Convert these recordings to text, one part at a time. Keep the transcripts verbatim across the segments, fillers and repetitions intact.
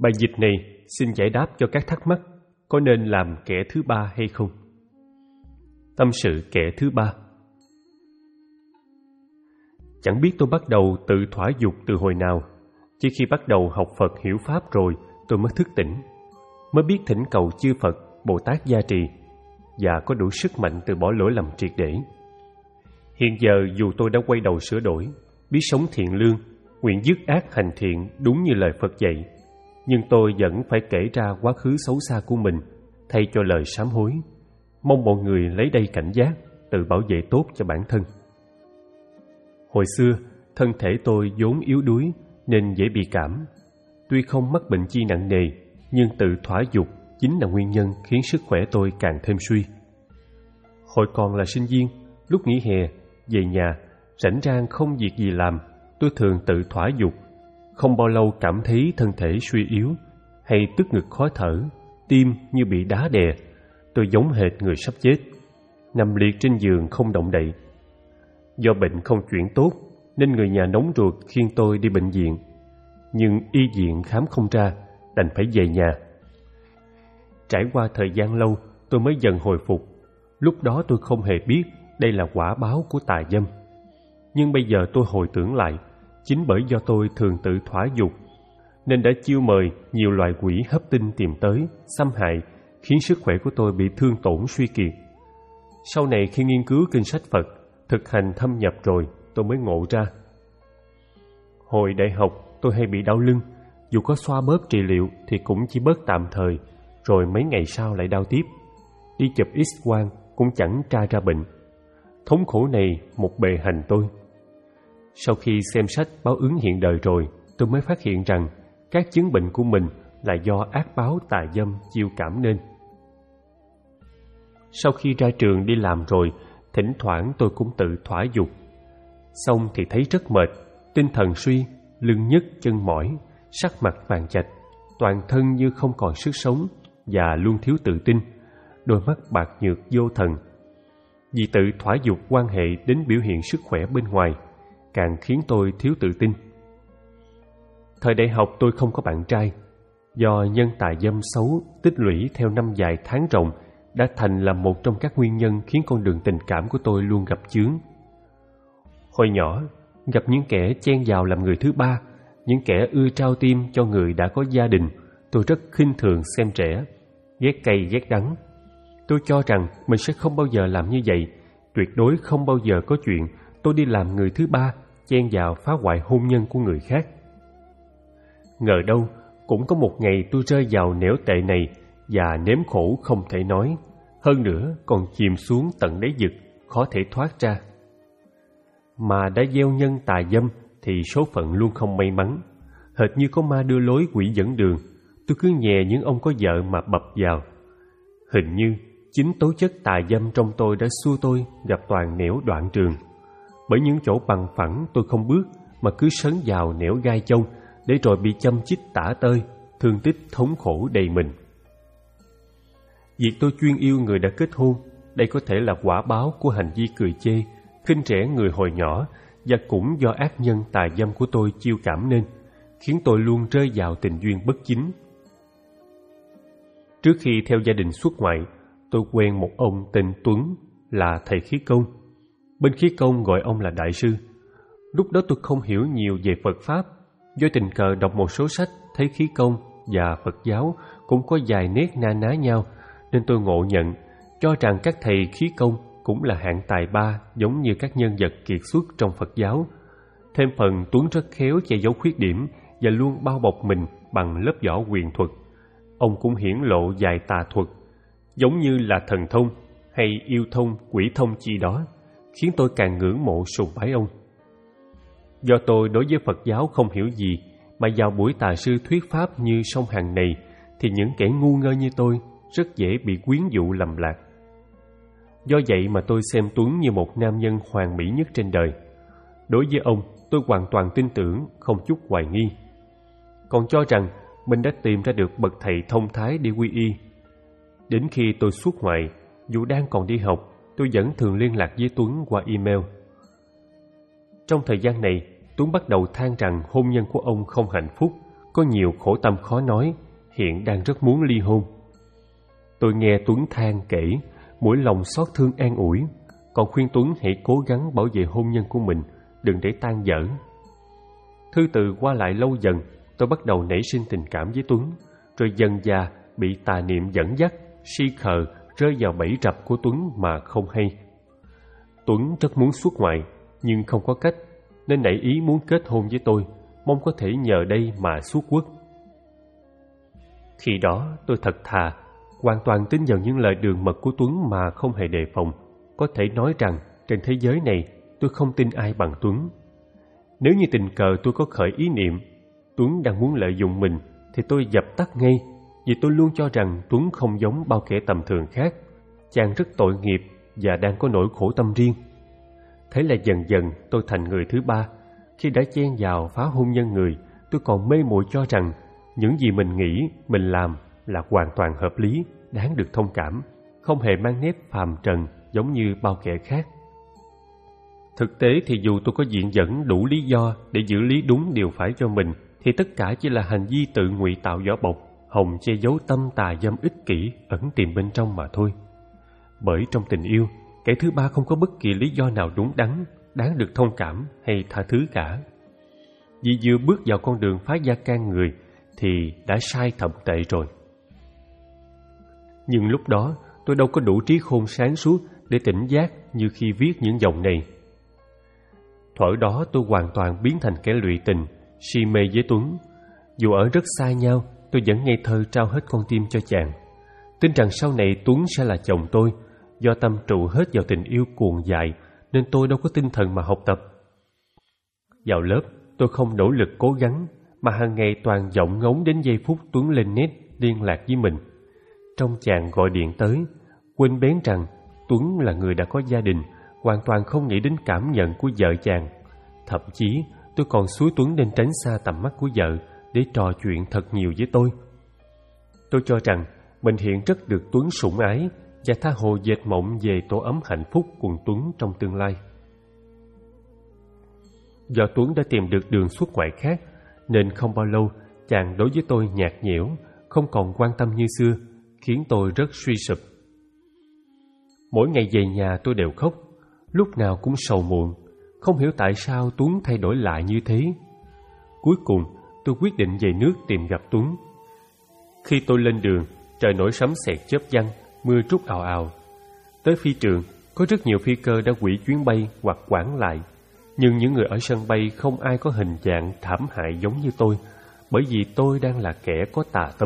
Bài dịch này xin giải đáp cho các thắc mắc có nên làm kẻ thứ ba hay không. Tâm sự kẻ thứ ba. Chẳng biết tôi bắt đầu tự thỏa dục từ hồi nào. Chỉ khi bắt đầu học Phật hiểu Pháp rồi tôi mới thức tỉnh, mới biết thỉnh cầu chư Phật, Bồ Tát gia trì và có đủ sức mạnh từ bỏ lỗi lầm triệt để. Hiện giờ dù tôi đã quay đầu sửa đổi, biết sống thiện lương, nguyện dứt ác hành thiện đúng như lời Phật dạy, nhưng tôi vẫn phải kể ra quá khứ xấu xa của mình thay cho lời sám hối. Mong mọi người lấy đây cảnh giác, tự bảo vệ tốt cho bản thân. Hồi xưa, thân thể tôi vốn yếu đuối nên dễ bị cảm. Tuy không mắc bệnh chi nặng nề, nhưng tự thỏa dục chính là nguyên nhân khiến sức khỏe tôi càng thêm suy. Hồi còn là sinh viên, lúc nghỉ hè, về nhà, rảnh rang không việc gì làm, tôi thường tự thỏa dục. Không bao lâu cảm thấy thân thể suy yếu, hay tức ngực khó thở, tim như bị đá đè. Tôi giống hệt người sắp chết, nằm liệt trên giường không động đậy. Do bệnh không chuyển tốt nên người nhà nóng ruột khiêng tôi đi bệnh viện, nhưng y viện khám không ra, đành phải về nhà. Trải qua thời gian lâu, tôi mới dần hồi phục. Lúc đó tôi không hề biết đây là quả báo của tà dâm. Nhưng bây giờ tôi hồi tưởng lại, chính bởi do tôi thường tự thỏa dục nên đã chiêu mời nhiều loài quỷ hấp tinh tìm tới, xâm hại, khiến sức khỏe của tôi bị thương tổn suy kiệt. Sau này khi nghiên cứu kinh sách Phật, thực hành thâm nhập rồi, tôi mới ngộ ra. Hồi đại học tôi hay bị đau lưng, dù có xoa bóp trị liệu thì cũng chỉ bớt tạm thời, rồi mấy ngày sau lại đau tiếp. Đi chụp X-quang cũng chẳng tra ra bệnh. Thống khổ này một bề hành tôi. Sau khi xem sách báo ứng hiện đời rồi, tôi mới phát hiện rằng các chứng bệnh của mình là do ác báo tà dâm chiêu cảm nên. Sau khi ra trường đi làm rồi, thỉnh thoảng tôi cũng tự thỏa dục. Xong thì thấy rất mệt, tinh thần suy, lưng nhức chân mỏi, sắc mặt vàng chạch, toàn thân như không còn sức sống và luôn thiếu tự tin, đôi mắt bạc nhược vô thần. Vì tự thỏa dục quan hệ đến biểu hiện sức khỏe bên ngoài, càng khiến tôi thiếu tự tin. Thời đại học tôi không có bạn trai, do nhân tà dâm xấu tích lũy theo năm dài tháng rộng đã thành là một trong các nguyên nhân khiến con đường tình cảm của tôi luôn gặp chướng. Hồi nhỏ, gặp những kẻ chen vào làm người thứ ba, những kẻ ưa trao tim cho người đã có gia đình, tôi rất khinh thường xem trẻ, ghét cay ghét đắng. Tôi cho rằng mình sẽ không bao giờ làm như vậy, tuyệt đối không bao giờ có chuyện tôi đi làm người thứ ba, chen vào phá hoại hôn nhân của người khác. Ngờ đâu, cũng có một ngày tôi rơi vào nẻo tệ này và nếm khổ không thể nói, hơn nữa còn chìm xuống tận đáy vực, khó thể thoát ra. Mà đã gieo nhân tà dâm thì số phận luôn không may mắn, hệt như có ma đưa lối quỷ dẫn đường. Tôi cứ nhè những ông có vợ mà bập vào. Hình như chính tố chất tà dâm trong tôi đã xua tôi gặp toàn nẻo đoạn trường. Bởi những chỗ bằng phẳng tôi không bước mà cứ sấn vào nẻo gai chông, để rồi bị châm chích tả tơi, thương tích thống khổ đầy mình. Việc tôi chuyên yêu người đã kết hôn, đây có thể là quả báo của hành vi cười chê, khinh rẻ người hồi nhỏ, và cũng do ác nhân tà dâm của tôi chiêu cảm nên, khiến tôi luôn rơi vào tình duyên bất chính. Trước khi theo gia đình xuất ngoại, tôi quen một ông tên Tuấn, là thầy khí công. Bên khí công gọi ông là đại sư. Lúc đó tôi không hiểu nhiều về Phật Pháp, do tình cờ đọc một số sách thấy khí công và Phật giáo cũng có vài nét na ná nhau, nên tôi ngộ nhận, cho rằng các thầy khí công cũng là hạng tài ba giống như các nhân vật kiệt xuất trong Phật giáo. Thêm phần Tuấn rất khéo che giấu khuyết điểm và luôn bao bọc mình bằng lớp vỏ quyền thuật. Ông cũng hiển lộ vài tà thuật, giống như là thần thông hay yêu thông, quỷ thông chi đó, khiến tôi càng ngưỡng mộ sùng bái ông. Do tôi đối với Phật giáo không hiểu gì, mà vào buổi tà sư thuyết pháp như sông Hằng này, thì những kẻ ngu ngơ như tôi rất dễ bị quyến dụ lầm lạc. Do vậy mà tôi xem Tuấn như một nam nhân hoàn mỹ nhất trên đời. Đối với ông, tôi hoàn toàn tin tưởng, không chút hoài nghi. Còn cho rằng mình đã tìm ra được bậc thầy thông thái để quy y. Đến khi tôi xuất ngoại, dù đang còn đi học, tôi vẫn thường liên lạc với Tuấn qua email. Trong thời gian này, Tuấn bắt đầu than rằng hôn nhân của ông không hạnh phúc, có nhiều khổ tâm khó nói, hiện đang rất muốn ly hôn. Tôi nghe Tuấn than kể, mỗi lòng xót thương an ủi, còn khuyên Tuấn hãy cố gắng bảo vệ hôn nhân của mình, đừng để tan vỡ. Thư từ qua lại lâu dần, tôi bắt đầu nảy sinh tình cảm với Tuấn, rồi dần dà bị tà niệm dẫn dắt, si khờ rơi vào bẫy rập của Tuấn mà không hay. Tuấn rất muốn xuất ngoại, nhưng không có cách, nên nảy ý muốn kết hôn với tôi, mong có thể nhờ đây mà xuất quốc. Khi đó tôi thật thà, hoàn toàn tin vào những lời đường mật của Tuấn mà không hề đề phòng. Có thể nói rằng trên thế giới này tôi không tin ai bằng Tuấn. Nếu như tình cờ tôi có khởi ý niệm Tuấn đang muốn lợi dụng mình, thì tôi dập tắt ngay, vì tôi luôn cho rằng Tuấn không giống bao kẻ tầm thường khác. Chàng rất tội nghiệp và đang có nỗi khổ tâm riêng. Thế là dần dần tôi thành người thứ ba. Khi đã chen vào phá hôn nhân người, tôi còn mê muội cho rằng những gì mình nghĩ, mình làm là hoàn toàn hợp lý, đáng được thông cảm, không hề mang nét phàm trần giống như bao kẻ khác. Thực tế thì dù tôi có diện dẫn đủ lý do để giữ lý đúng điều phải cho mình, thì tất cả chỉ là hành vi tự ngụy tạo vỏ bọc, hòng che giấu tâm tà dâm ích kỷ ẩn tiềm bên trong mà thôi. Bởi trong tình yêu, kẻ thứ ba không có bất kỳ lý do nào đúng đắn, đáng được thông cảm hay tha thứ cả. Vì vừa bước vào con đường phá gia can người thì đã sai thậm tệ rồi. Nhưng lúc đó tôi đâu có đủ trí khôn sáng suốt để tỉnh giác như khi viết những dòng này. Thuở đó tôi hoàn toàn biến thành kẻ lụy tình, si mê với Tuấn. Dù ở rất xa nhau, tôi vẫn ngây thơ trao hết con tim cho chàng, tin rằng sau này Tuấn sẽ là chồng tôi. Do tâm trụ hết vào tình yêu cuồng dại nên tôi đâu có tinh thần mà học tập. Vào lớp, tôi không nỗ lực cố gắng, mà hàng ngày toàn vọng ngóng đến giây phút Tuấn lên net liên lạc với mình. Trong chàng gọi điện tới, quên bén rằng Tuấn là người đã có gia đình, hoàn toàn không nghĩ đến cảm nhận của vợ chàng. Thậm chí tôi còn xúi Tuấn nên tránh xa tầm mắt của vợ để trò chuyện thật nhiều với tôi. Tôi cho rằng mình hiện rất được Tuấn sủng ái, và tha hồ dệt mộng về tổ ấm hạnh phúc cùng Tuấn trong tương lai. Do Tuấn đã tìm được đường xuất ngoại khác, nên không bao lâu chàng đối với tôi nhạt nhẽo, không còn quan tâm như xưa, khiến tôi rất suy sụp. Mỗi ngày về nhà tôi đều khóc, lúc nào cũng sầu muộn, không hiểu tại sao Tuấn thay đổi lại như thế. Cuối cùng tôi quyết định về nước tìm gặp Tuấn. Khi tôi lên đường, trời nổi sấm sét chớp giăng, mưa trút ào ào. Tới phi trường, có rất nhiều phi cơ đã hủy chuyến bay hoặc hoãn lại, nhưng những người ở sân bay không ai có hình dạng thảm hại giống như tôi, bởi vì tôi đang là kẻ có tà tâm.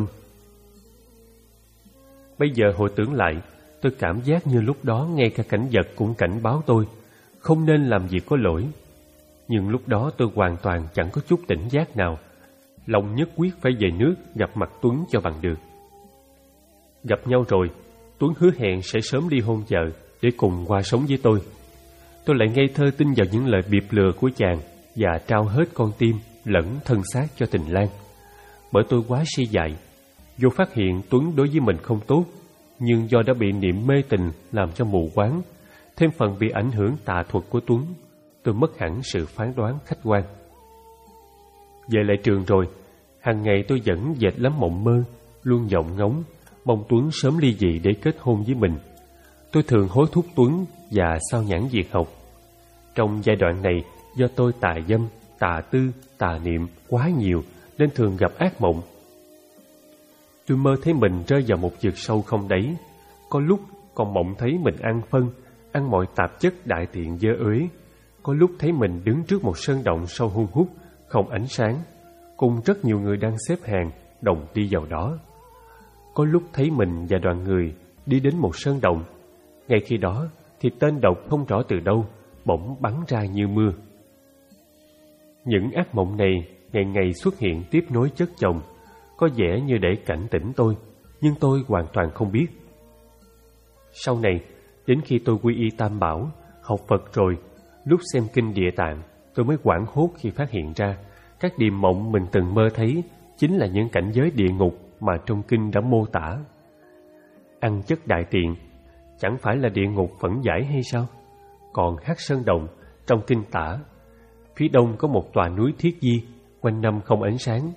Bây giờ hồi tưởng lại, tôi cảm giác như lúc đó ngay cả cảnh vật cũng cảnh báo tôi không nên làm việc có lỗi. Nhưng lúc đó tôi hoàn toàn chẳng có chút tỉnh giác nào, lòng nhất quyết phải về nước gặp mặt Tuấn cho bằng được. Gặp nhau rồi, Tuấn hứa hẹn sẽ sớm ly hôn vợ để cùng qua sống với tôi. Tôi lại ngây thơ tin vào những lời biệp lừa của chàng và trao hết con tim lẫn thân xác cho tình lang. Bởi tôi quá si dại, dù phát hiện Tuấn đối với mình không tốt, nhưng do đã bị niệm mê tình làm cho mù quáng, thêm phần bị ảnh hưởng tà thuật của Tuấn, tôi mất hẳn sự phán đoán khách quan. Về lại trường rồi, hàng ngày tôi vẫn dệt lắm mộng mơ, luôn vọng ngóng mong Tuấn sớm ly dị để kết hôn với mình. Tôi thường hối thúc Tuấn và sao nhãng việc học. Trong giai đoạn này, do tôi tà dâm, tà tư, tà niệm quá nhiều nên thường gặp ác mộng. Tôi mơ thấy mình rơi vào một vực sâu không đáy. Có lúc còn mộng thấy mình ăn phân, ăn mọi tạp chất đại tiện dơ uế. Có lúc thấy mình đứng trước một sơn động sâu hun hút, không ánh sáng, cùng rất nhiều người đang xếp hàng đồng đi vào đó. Có lúc thấy mình và đoàn người đi đến một sơn động. Ngay khi đó thì tên độc không rõ từ đâu bỗng bắn ra như mưa. Những ác mộng này ngày ngày xuất hiện tiếp nối chất chồng, có vẻ như để cảnh tỉnh tôi, nhưng tôi hoàn toàn không biết. Sau này, đến khi tôi quy y Tam Bảo, học Phật rồi, lúc xem kinh Địa Tạng, tôi mới hoảng hốt khi phát hiện ra các điềm mộng mình từng mơ thấy chính là những cảnh giới địa ngục mà trong kinh đã mô tả. Ăn chất đại tiện chẳng phải là địa ngục phẫn giải hay sao? Còn Hắc Sơn Động trong kinh tả, phía đông có một tòa núi Thiết Di, quanh năm không ánh sáng,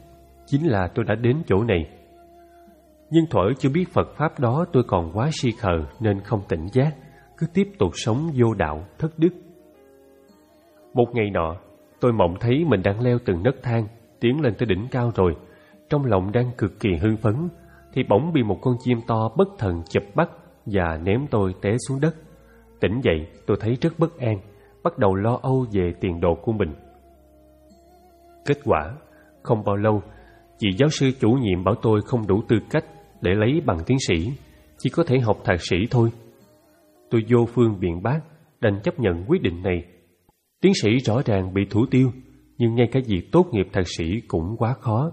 chính là tôi đã đến chỗ này. Nhưng thuở chưa biết Phật Pháp đó, tôi còn quá si khờ nên không tỉnh giác, cứ tiếp tục sống vô đạo, thất đức. Một ngày nọ, tôi mộng thấy mình đang leo từng nấc thang, tiến lên tới đỉnh cao rồi. Trong lòng đang cực kỳ hưng phấn, thì bỗng bị một con chim to bất thần chụp bắt và ném tôi té xuống đất. Tỉnh dậy, tôi thấy rất bất an, bắt đầu lo âu về tiền đồ của mình. Kết quả, không bao lâu, chị giáo sư chủ nhiệm bảo tôi không đủ tư cách để lấy bằng tiến sĩ, chỉ có thể học thạc sĩ thôi. Tôi vô phương biện bác, đành chấp nhận quyết định này. Tiến sĩ rõ ràng bị thủ tiêu, nhưng ngay cả việc tốt nghiệp thạc sĩ cũng quá khó.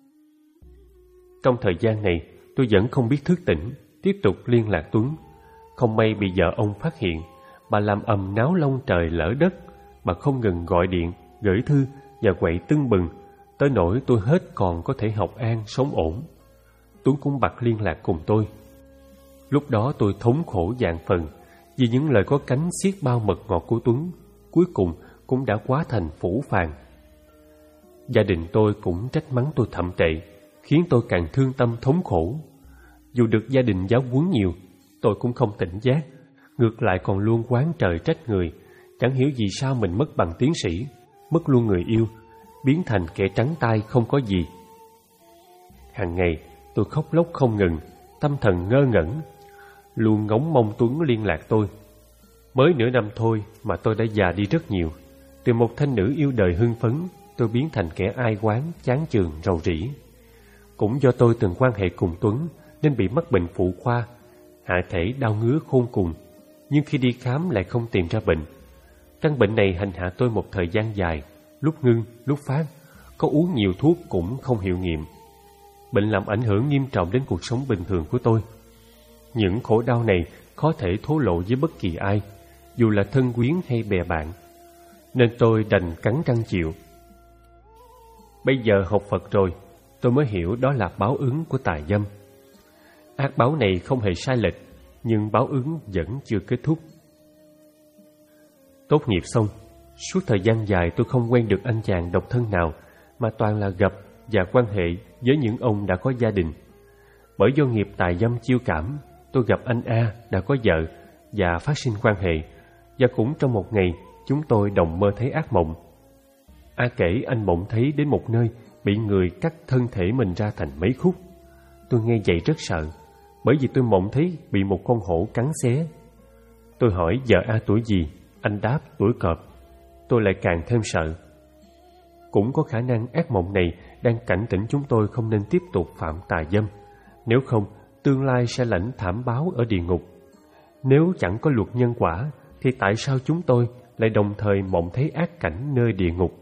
Trong thời gian này, tôi vẫn không biết thức tỉnh, tiếp tục liên lạc Tuấn. Không may bị vợ ông phát hiện, bà làm ầm náo lông trời lỡ đất, bà không ngừng gọi điện, gửi thư và quậy tưng bừng, tới nỗi tôi hết còn có thể học an, sống ổn. Tuấn cũng bật liên lạc cùng tôi. Lúc đó tôi thống khổ vạn phần, vì những lời có cánh xiết bao mật ngọt của Tuấn, cuối cùng cũng đã quá thành phũ phàng. Gia đình tôi cũng trách mắng tôi thậm tệ, khiến tôi càng thương tâm thống khổ. Dù được gia đình giáo huấn nhiều, tôi cũng không tỉnh giác, ngược lại còn luôn oán trời trách người, chẳng hiểu vì sao mình mất bằng tiến sĩ, mất luôn người yêu, biến thành kẻ trắng tay không có gì. Hàng ngày tôi khóc lóc không ngừng, tâm thần ngơ ngẩn, luôn ngóng mong Tuấn liên lạc tôi. Mới nửa năm thôi mà tôi đã già đi rất nhiều. Từ một thanh nữ yêu đời hưng phấn, tôi biến thành kẻ ai oán, chán chường, rầu rĩ. Cũng do tôi từng quan hệ cùng Tuấn nên bị mắc bệnh phụ khoa, hạ thể đau ngứa khôn cùng, nhưng khi đi khám lại không tìm ra bệnh. Căn bệnh này hành hạ tôi một thời gian dài, lúc ngưng, lúc phát, có uống nhiều thuốc cũng không hiệu nghiệm. Bệnh làm ảnh hưởng nghiêm trọng đến cuộc sống bình thường của tôi. Những khổ đau này khó thể thổ lộ với bất kỳ ai, dù là thân quyến hay bè bạn, nên tôi đành cắn răng chịu. Bây giờ học Phật rồi, tôi mới hiểu đó là báo ứng của tà dâm. Ác báo này không hề sai lệch, nhưng báo ứng vẫn chưa kết thúc. Tốt nghiệp xong, suốt thời gian dài tôi không quen được anh chàng độc thân nào, mà toàn là gặp và quan hệ với những ông đã có gia đình. Bởi do nghiệp tà dâm chiêu cảm, tôi gặp anh A đã có vợ và phát sinh quan hệ, và cũng trong một ngày chúng tôi đồng mơ thấy ác mộng. A kể anh mộng thấy đến một nơi bị người cắt thân thể mình ra thành mấy khúc. Tôi nghe vậy rất sợ, bởi vì tôi mộng thấy bị một con hổ cắn xé. Tôi hỏi vợ A tuổi gì, anh đáp tuổi cọp. Tôi lại càng thêm sợ. Cũng có khả năng ác mộng này đang cảnh tỉnh chúng tôi không nên tiếp tục phạm tà dâm, nếu không tương lai sẽ lãnh thảm báo ở địa ngục. Nếu chẳng có luật nhân quả thì tại sao chúng tôi lại đồng thời mộng thấy ác cảnh nơi địa ngục?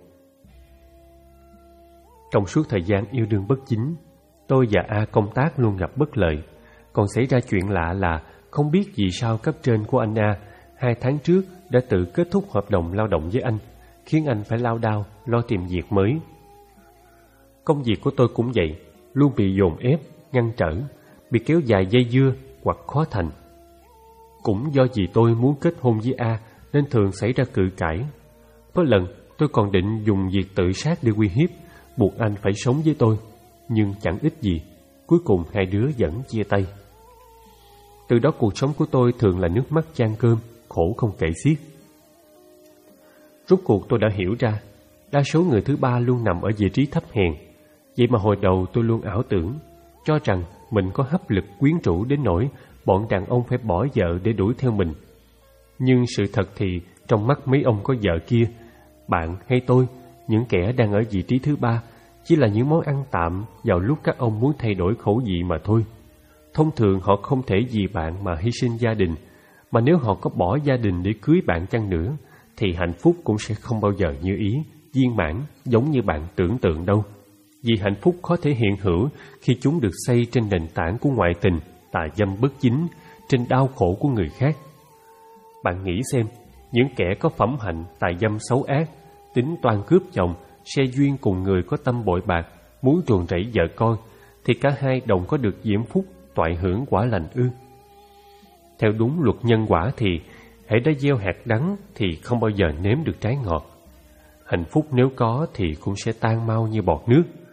Trong suốt thời gian yêu đương bất chính, tôi và A công tác luôn gặp bất lợi. Còn xảy ra chuyện lạ là không biết vì sao cấp trên của anh A hai tháng trước đã tự kết thúc hợp đồng lao động với anh, khiến anh phải lao đao lo tìm việc mới. Công việc của tôi cũng vậy, luôn bị dồn ép, ngăn trở, bị kéo dài dây dưa hoặc khó thành. Cũng do vì tôi muốn kết hôn với A nên thường xảy ra cự cãi. Có lần tôi còn định dùng việc tự sát để uy hiếp, buộc anh phải sống với tôi, nhưng chẳng ích gì, cuối cùng hai đứa vẫn chia tay. Từ đó cuộc sống của tôi thường là nước mắt chan cơm, khổ không kể xiết. Rốt cuộc tôi đã hiểu ra, đa số người thứ ba luôn nằm ở vị trí thấp hèn. Vậy mà hồi đầu tôi luôn ảo tưởng, cho rằng mình có hấp lực quyến rũ đến nỗi bọn đàn ông phải bỏ vợ để đuổi theo mình. Nhưng sự thật thì trong mắt mấy ông có vợ kia, bạn hay tôi, những kẻ đang ở vị trí thứ ba, chỉ là những món ăn tạm vào lúc các ông muốn thay đổi khẩu vị mà thôi. Thông thường họ không thể vì bạn mà hy sinh gia đình, mà nếu họ có bỏ gia đình để cưới bạn chăng nữa, thì hạnh phúc cũng sẽ không bao giờ như ý, viên mãn giống như bạn tưởng tượng đâu. Vì hạnh phúc có thể hiện hữu khi chúng được xây trên nền tảng của ngoại tình, tà dâm bất chính, trên đau khổ của người khác. Bạn nghĩ xem, những kẻ có phẩm hạnh tà dâm xấu ác, tính toan cướp chồng, xe duyên cùng người có tâm bội bạc, muốn ruồng rẫy vợ con, thì cả hai đồng có được diễm phúc, toại hưởng quả lành ư? Theo đúng luật nhân quả thì hễ đã gieo hạt đắng thì không bao giờ nếm được trái ngọt. Hạnh phúc nếu có thì cũng sẽ tan mau như bọt nước.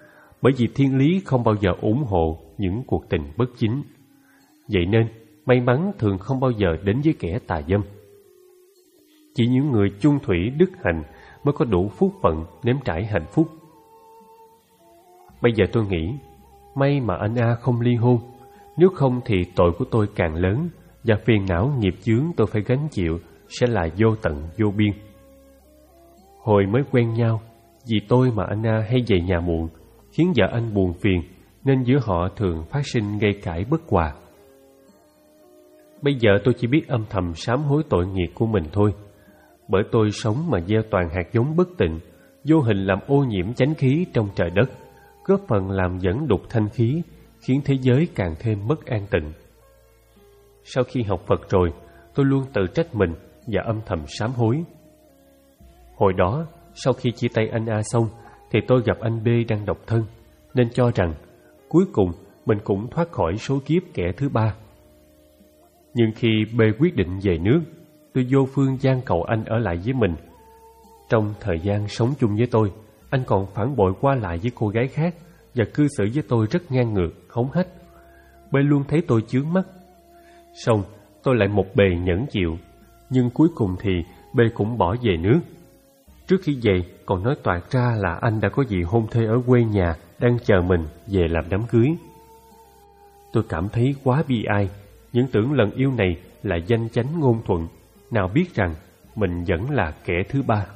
bởi vì thiên lý không bao giờ ủng hộ những cuộc tình bất chính. Vậy nên, may mắn thường không bao giờ đến với kẻ tà dâm. Chỉ những người chung thủy đức hạnh mới có đủ phúc phận nếm trải hạnh phúc. Bây giờ tôi nghĩ, may mà anh A không ly hôn, nếu không thì tội của tôi càng lớn, và phiền não nghiệp chướng tôi phải gánh chịu sẽ là vô tận vô biên. Hồi mới quen nhau, vì tôi mà anh A hay về nhà muộn, khiến vợ anh buồn phiền, nên giữa họ thường phát sinh gây cãi bất hòa. Bây giờ tôi chỉ biết âm thầm sám hối tội nghiệp của mình thôi, bởi tôi sống mà gieo toàn hạt giống bất tịnh, vô hình làm ô nhiễm chánh khí trong trời đất, góp phần làm dẫn đục thanh khí, khiến thế giới càng thêm mất an tịnh. Sau khi học Phật rồi, tôi luôn tự trách mình và âm thầm sám hối. Hồi đó, sau khi chia tay anh A xong, thì tôi gặp anh B đang độc thân, nên cho rằng cuối cùng mình cũng thoát khỏi số kiếp kẻ thứ ba. Nhưng khi B quyết định về nước, tôi vô phương van cầu anh ở lại với mình. Trong thời gian sống chung với tôi, anh còn phản bội qua lại với cô gái khác và cư xử với tôi rất ngang ngược, hống hách. B luôn thấy tôi chướng mắt. Xong, tôi lại một bề nhẫn chịu, nhưng cuối cùng thì B cũng bỏ về nước. Trước khi về, còn nói toạc ra là anh đã có vị hôn thê ở quê nhà đang chờ mình về làm đám cưới. Tôi cảm thấy quá bi ai, những tưởng lần yêu này là danh chánh ngôn thuận, nào biết rằng mình vẫn là kẻ thứ ba.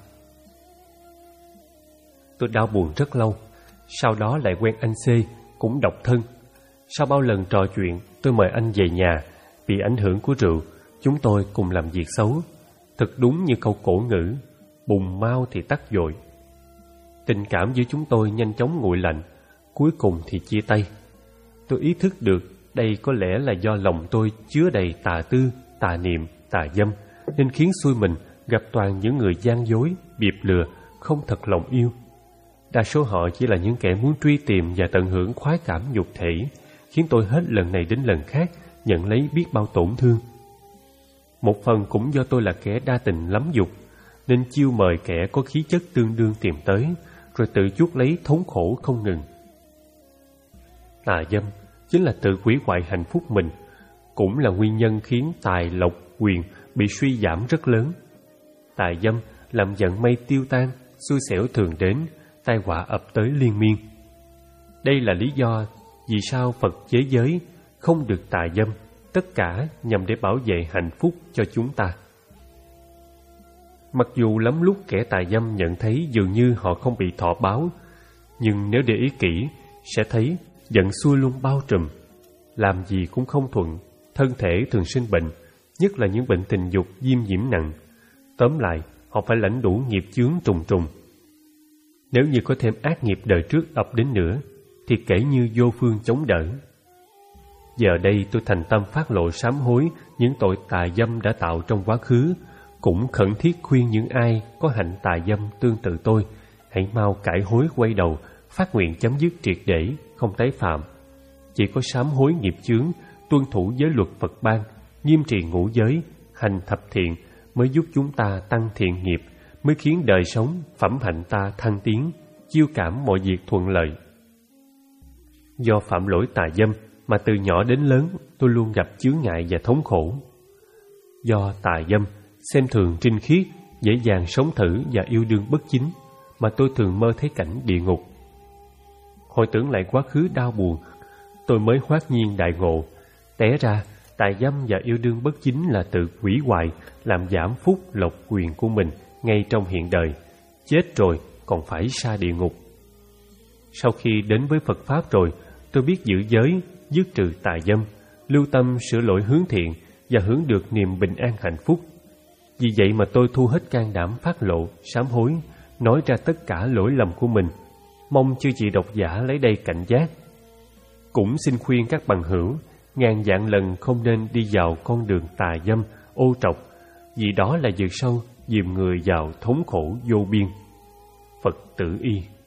Tôi đau buồn rất lâu, sau đó lại quen anh C, cũng độc thân. Sau bao lần trò chuyện, tôi mời anh về nhà. Vì ảnh hưởng của rượu, chúng tôi cùng làm việc xấu. Thật đúng như câu cổ ngữ, bùng mau thì tắt dội. Tình cảm giữa chúng tôi nhanh chóng nguội lạnh, cuối cùng thì chia tay. Tôi ý thức được đây có lẽ là do lòng tôi chứa đầy tà tư, tà niệm, tà dâm, nên khiến xui mình gặp toàn những người gian dối, biệp lừa, không thật lòng yêu. Đa số họ chỉ là những kẻ muốn truy tìm và tận hưởng khoái cảm nhục thể, khiến tôi hết lần này đến lần khác nhận lấy biết bao tổn thương. Một phần cũng do tôi là kẻ đa tình lắm dục, nên chiêu mời kẻ có khí chất tương đương tìm tới, rồi tự chuốc lấy thống khổ không ngừng. Tà dâm chính là tự hủy hoại hạnh phúc mình, cũng là nguyên nhân khiến tài lộc quyền bị suy giảm rất lớn. Tà dâm làm vận may tiêu tan, xui xẻo thường đến, tai họa ập tới liên miên. Đây là lý do vì sao Phật chế giới không được tà dâm, tất cả nhằm để bảo vệ hạnh phúc cho chúng ta. Mặc dù lắm lúc kẻ tà dâm nhận thấy dường như họ không bị thọ báo, nhưng nếu để ý kỹ sẽ thấy giận xui luôn bao trùm, làm gì cũng không thuận, thân thể thường sinh bệnh, nhất là những bệnh tình dục viêm nhiễm nặng. Tóm lại, họ phải lãnh đủ nghiệp chướng trùng trùng. Nếu như có thêm ác nghiệp đời trước ập đến nữa, thì kể như vô phương chống đỡ. Giờ đây tôi thành tâm phát lộ sám hối những tội tà dâm đã tạo trong quá khứ, cũng khẩn thiết khuyên những ai có hạnh tà dâm tương tự tôi, hãy mau cải hối quay đầu, phát nguyện chấm dứt triệt để, không tái phạm. Chỉ có sám hối nghiệp chướng, tuân thủ giới luật Phật ban, nghiêm trì ngũ giới, hành thập thiện mới giúp chúng ta tăng thiện nghiệp, mới khiến đời sống, phẩm hạnh ta thăng tiến, chiêu cảm mọi việc thuận lợi. Do phạm lỗi tà dâm mà từ nhỏ đến lớn tôi luôn gặp chướng ngại và thống khổ. Do tà dâm, xem thường trinh khiết, dễ dàng sống thử và yêu đương bất chính, mà tôi thường mơ thấy cảnh địa ngục. Hồi tưởng lại quá khứ đau buồn, tôi mới hoát nhiên đại ngộ. Té ra, tà dâm và yêu đương bất chính là tự hủy hoại, làm giảm phúc lộc quyền của mình ngay trong hiện đời. Chết rồi còn phải sa địa ngục. Sau khi đến với Phật Pháp rồi, tôi biết giữ giới, dứt trừ tà dâm, lưu tâm sửa lỗi hướng thiện và hướng được niềm bình an hạnh phúc. Vì vậy mà tôi thu hết can đảm phát lộ, sám hối, nói ra tất cả lỗi lầm của mình, mong chư chị độc giả lấy đây cảnh giác. Cũng xin khuyên các bằng hữu, ngàn vạn lần không nên đi vào con đường tà dâm, ô trọc, vì đó là vực sâu dìm người vào thống khổ vô biên. Phật tử y.